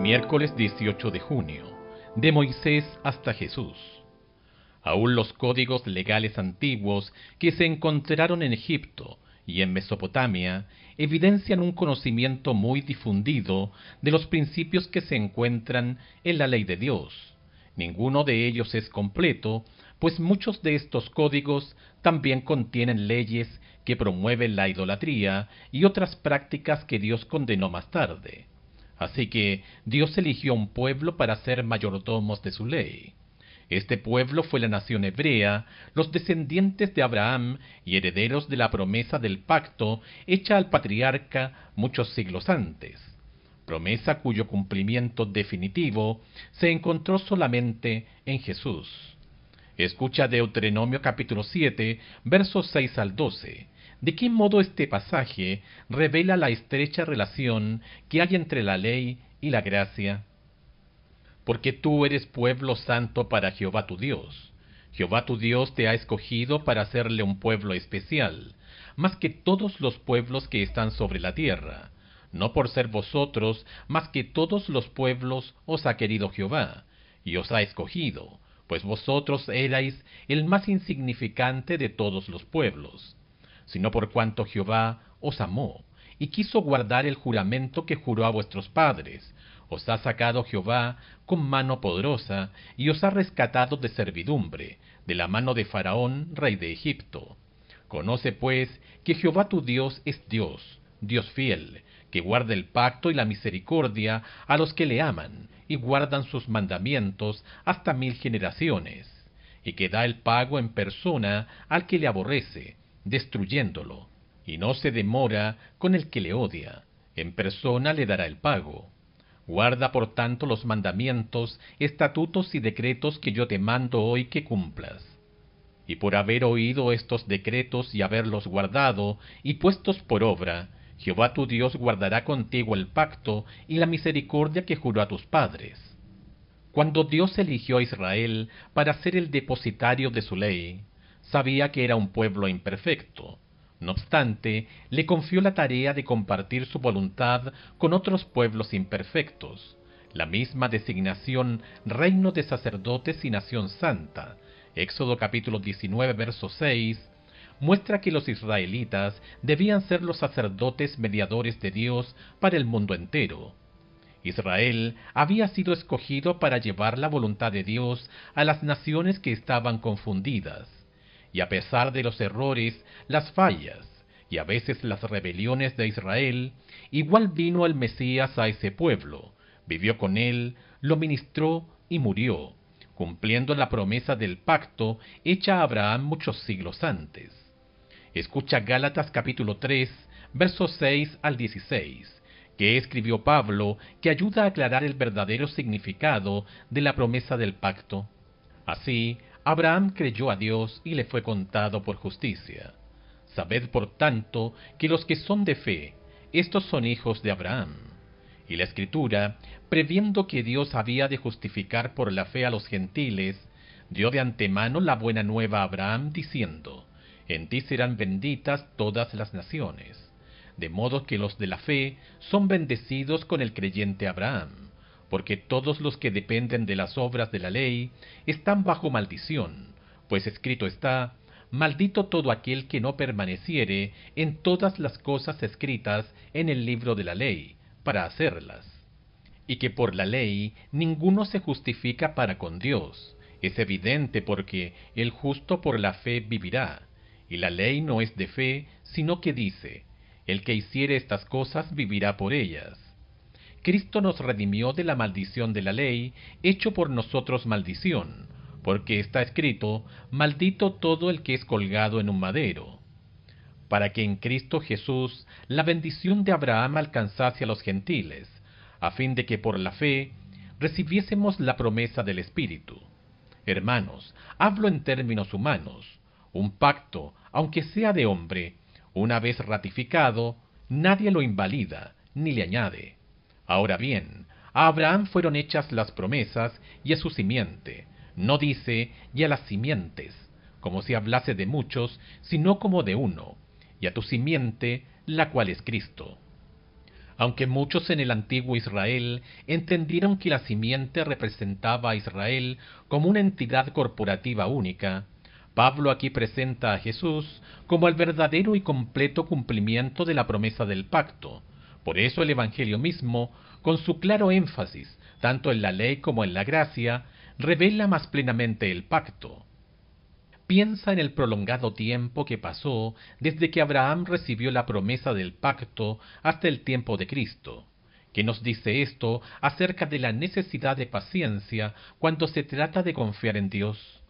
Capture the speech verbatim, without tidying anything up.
Miércoles dieciocho de junio, de Moisés hasta Jesús. Aún los códigos legales antiguos que se encontraron en Egipto y en Mesopotamia evidencian un conocimiento muy difundido de los principios que se encuentran en la ley de Dios. Ninguno de ellos es completo, pues muchos de estos códigos también contienen leyes que promueven la idolatría y otras prácticas que Dios condenó más tarde. Así que Dios eligió un pueblo para ser mayordomos de su ley. Este pueblo fue la nación hebrea, los descendientes de Abraham y herederos de la promesa del pacto hecha al patriarca muchos siglos antes, promesa cuyo cumplimiento definitivo se encontró solamente en Jesús. Escucha Deuteronomio capítulo siete, versos seis al doce. ¿De qué modo este pasaje revela la estrecha relación que hay entre la ley y la gracia? Porque tú eres pueblo santo para Jehová tu Dios. Jehová tu Dios te ha escogido para hacerle un pueblo especial, más que todos los pueblos que están sobre la tierra. No por ser vosotros, más que todos los pueblos os ha querido Jehová, y os ha escogido, pues vosotros erais el más insignificante de todos los pueblos, sino por cuanto Jehová os amó, y quiso guardar el juramento que juró a vuestros padres. Os ha sacado Jehová con mano poderosa, y os ha rescatado de servidumbre, de la mano de Faraón, rey de Egipto. Conoce pues que Jehová tu Dios es Dios, Dios fiel, que guarda el pacto y la misericordia a los que le aman, y guardan sus mandamientos hasta mil generaciones, y que da el pago en persona al que le aborrece, destruyéndolo, y no se demora con el que le odia, en persona le dará el pago. Guarda por tanto los mandamientos, estatutos y decretos que yo te mando hoy que cumplas. Y por haber oído estos decretos y haberlos guardado y puestos por obra, Jehová tu Dios guardará contigo el pacto y la misericordia que juró a tus padres. Cuando Dios eligió a Israel para ser el depositario de su ley, sabía que era un pueblo imperfecto. No obstante, le confió la tarea de compartir su voluntad con otros pueblos imperfectos. La misma designación, reino de sacerdotes y nación santa, Éxodo capítulo diecinueve, verso seis, muestra que los israelitas debían ser los sacerdotes mediadores de Dios para el mundo entero. Israel había sido escogido para llevar la voluntad de Dios a las naciones que estaban confundidas. Y a pesar de los errores, las fallas, y a veces las rebeliones de Israel, igual vino el Mesías a ese pueblo, vivió con él, lo ministró y murió, cumpliendo la promesa del pacto hecha a Abraham muchos siglos antes. Escucha Gálatas capítulo tres, versos seis al dieciséis, que escribió Pablo, que ayuda a aclarar el verdadero significado de la promesa del pacto. Así, Abraham creyó a Dios y le fue contado por justicia. Sabed por tanto que los que son de fe, estos son hijos de Abraham. Y la Escritura, previendo que Dios había de justificar por la fe a los gentiles, dio de antemano la buena nueva a Abraham, diciendo: en ti serán benditas todas las naciones. De modo que los de la fe son bendecidos con el creyente Abraham, porque todos los que dependen de las obras de la ley están bajo maldición, pues escrito está: maldito todo aquel que no permaneciere en todas las cosas escritas en el libro de la ley, para hacerlas. Y que por la ley ninguno se justifica para con Dios, es evidente, porque el justo por la fe vivirá. Y la ley no es de fe, sino que dice: el que hiciere estas cosas vivirá por ellas. Cristo nos redimió de la maldición de la ley, hecho por nosotros maldición, porque está escrito: maldito todo el que es colgado en un madero, para que en Cristo Jesús la bendición de Abraham alcanzase a los gentiles, a fin de que por la fe recibiésemos la promesa del Espíritu. Hermanos, hablo en términos humanos. Un pacto, aunque sea de hombre, una vez ratificado, nadie lo invalida ni le añade. Ahora bien, a Abraham fueron hechas las promesas y a su simiente. No dice y a las simientes, como si hablase de muchos, sino como de uno, y a tu simiente, la cual es Cristo. Aunque muchos en el antiguo Israel entendieron que la simiente representaba a Israel como una entidad corporativa única, Pablo aquí presenta a Jesús como el verdadero y completo cumplimiento de la promesa del pacto. Por eso el Evangelio mismo, con su claro énfasis, tanto en la ley como en la gracia, revela más plenamente el pacto. Piensa en el prolongado tiempo que pasó desde que Abraham recibió la promesa del pacto hasta el tiempo de Cristo. ¿Qué nos dice esto acerca de la necesidad de paciencia cuando se trata de confiar en Dios?